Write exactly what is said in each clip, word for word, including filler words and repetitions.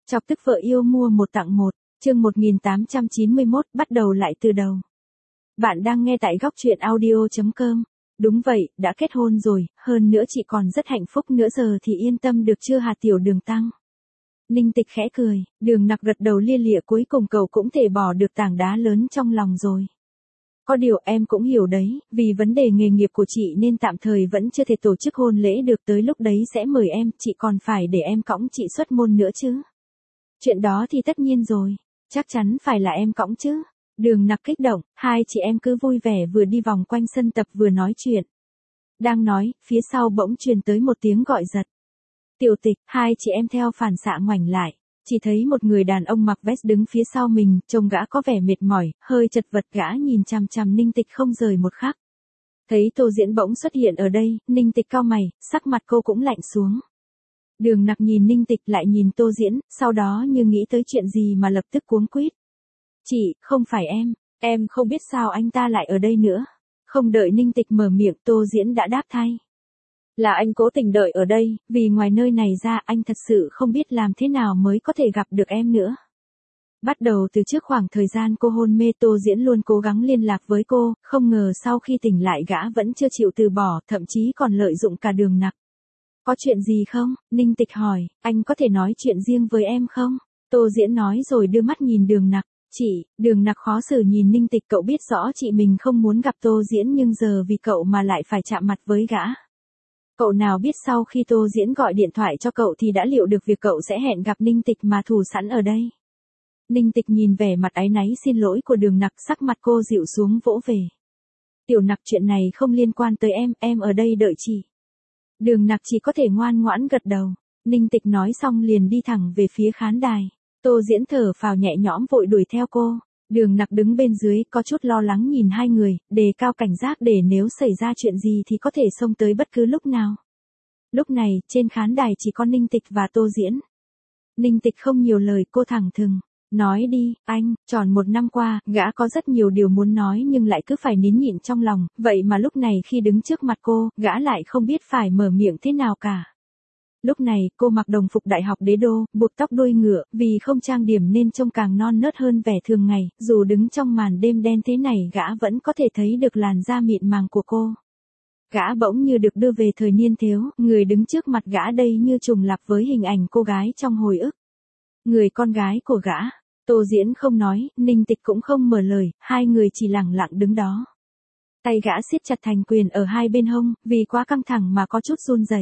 Chọc tức vợ yêu mua một tặng một, chương một nghìn tám trăm chín mươi mốt bắt đầu lại từ đầu. Bạn đang nghe tại góc truyện audio chấm com. Đúng vậy, đã kết hôn rồi, hơn nữa chị còn rất hạnh phúc nữa, giờ thì yên tâm được chưa hả tiểu Đường Tăng? Ninh Tịch khẽ cười, Đường Nặc gật đầu lia lịa, cuối cùng cậu cũng thể bỏ được tảng đá lớn trong lòng rồi. Có điều em cũng hiểu đấy, vì vấn đề nghề nghiệp của chị nên tạm thời vẫn chưa thể tổ chức hôn lễ được, tới lúc đấy sẽ mời em, chị còn phải để em cõng chị xuất môn nữa chứ. Chuyện đó thì tất nhiên rồi, chắc chắn phải là em cõng chứ. Đường Nặc kích động, hai chị em cứ vui vẻ vừa đi vòng quanh sân tập vừa nói chuyện. Đang nói, phía sau bỗng truyền tới một tiếng gọi giật. Tiểu Tịch, hai chị em theo phản xạ ngoảnh lại, chỉ thấy một người đàn ông mặc vest đứng phía sau mình, trông gã có vẻ mệt mỏi, hơi chật vật, gã nhìn chằm chằm Ninh Tịch không rời một khắc. Thấy Tô Diễn bỗng xuất hiện ở đây, Ninh Tịch cau mày, sắc mặt cô cũng lạnh xuống. Đường Nặc nhìn Ninh Tịch lại nhìn Tô Diễn, sau đó như nghĩ tới chuyện gì mà lập tức cuống quýt. Chị, không phải em, em không biết sao anh ta lại ở đây nữa. Không đợi Ninh Tịch mở miệng, Tô Diễn đã đáp thay. Là anh cố tình đợi ở đây, vì ngoài nơi này ra anh thật sự không biết làm thế nào mới có thể gặp được em nữa. Bắt đầu từ trước khoảng thời gian cô hôn mê, Tô Diễn luôn cố gắng liên lạc với cô, không ngờ sau khi tỉnh lại gã vẫn chưa chịu từ bỏ, thậm chí còn lợi dụng cả Đường Nặc. Có chuyện gì không? Ninh Tịch hỏi, anh có thể nói chuyện riêng với em không? Tô Diễn nói rồi đưa mắt nhìn Đường Nặc. Chị, Đường Nặc khó xử nhìn Ninh Tịch, cậu biết rõ chị mình không muốn gặp Tô Diễn nhưng giờ vì cậu mà lại phải chạm mặt với gã. Cậu nào biết sau khi Tô Diễn gọi điện thoại cho cậu thì đã liệu được việc cậu sẽ hẹn gặp Ninh Tịch mà thủ sẵn ở đây. Ninh Tịch nhìn vẻ mặt áy náy xin lỗi của Đường Nặc, sắc mặt cô dịu xuống vỗ về. Tiểu Nặc, chuyện này không liên quan tới em, em ở đây đợi chị. Đường Nặc chỉ có thể ngoan ngoãn gật đầu. Ninh Tịch nói xong liền đi thẳng về phía khán đài. Tô Diễn thở phào nhẹ nhõm vội đuổi theo cô. Đường Nặc đứng bên dưới có chút lo lắng nhìn hai người, đề cao cảnh giác để nếu xảy ra chuyện gì thì có thể xông tới bất cứ lúc nào. Lúc này, trên khán đài chỉ có Ninh Tịch và Tô Diễn. Ninh Tịch không nhiều lời, cô thẳng thừng. Nói đi, anh, tròn một năm qua, gã có rất nhiều điều muốn nói nhưng lại cứ phải nín nhịn trong lòng, vậy mà lúc này khi đứng trước mặt cô, gã lại không biết phải mở miệng thế nào cả. Lúc này, cô mặc đồng phục đại học đế đô, buộc tóc đuôi ngựa, vì không trang điểm nên trông càng non nớt hơn vẻ thường ngày, dù đứng trong màn đêm đen thế này gã vẫn có thể thấy được làn da mịn màng của cô. Gã bỗng như được đưa về thời niên thiếu, người đứng trước mặt gã đây như trùng lặp với hình ảnh cô gái trong hồi ức. Người con gái của gã. Tô Diễn không nói, Ninh Tịch cũng không mở lời, hai người chỉ lặng lặng đứng đó. Tay gã siết chặt thành quyền ở hai bên hông, vì quá căng thẳng mà có chút run rẩy.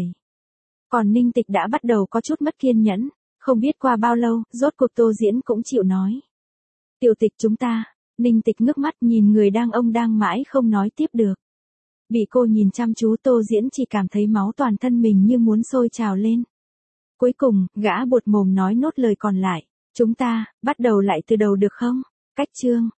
Còn Ninh Tịch đã bắt đầu có chút mất kiên nhẫn, không biết qua bao lâu, rốt cuộc Tô Diễn cũng chịu nói. Tiểu Tịch, chúng ta. Ninh Tịch ngước mắt nhìn người đang ông đang mãi không nói tiếp được. Bị cô nhìn chăm chú, Tô Diễn chỉ cảm thấy máu toàn thân mình như muốn sôi trào lên. Cuối cùng, gã buột mồm nói nốt lời còn lại. Chúng ta, bắt đầu lại từ đầu được không? Cách chương.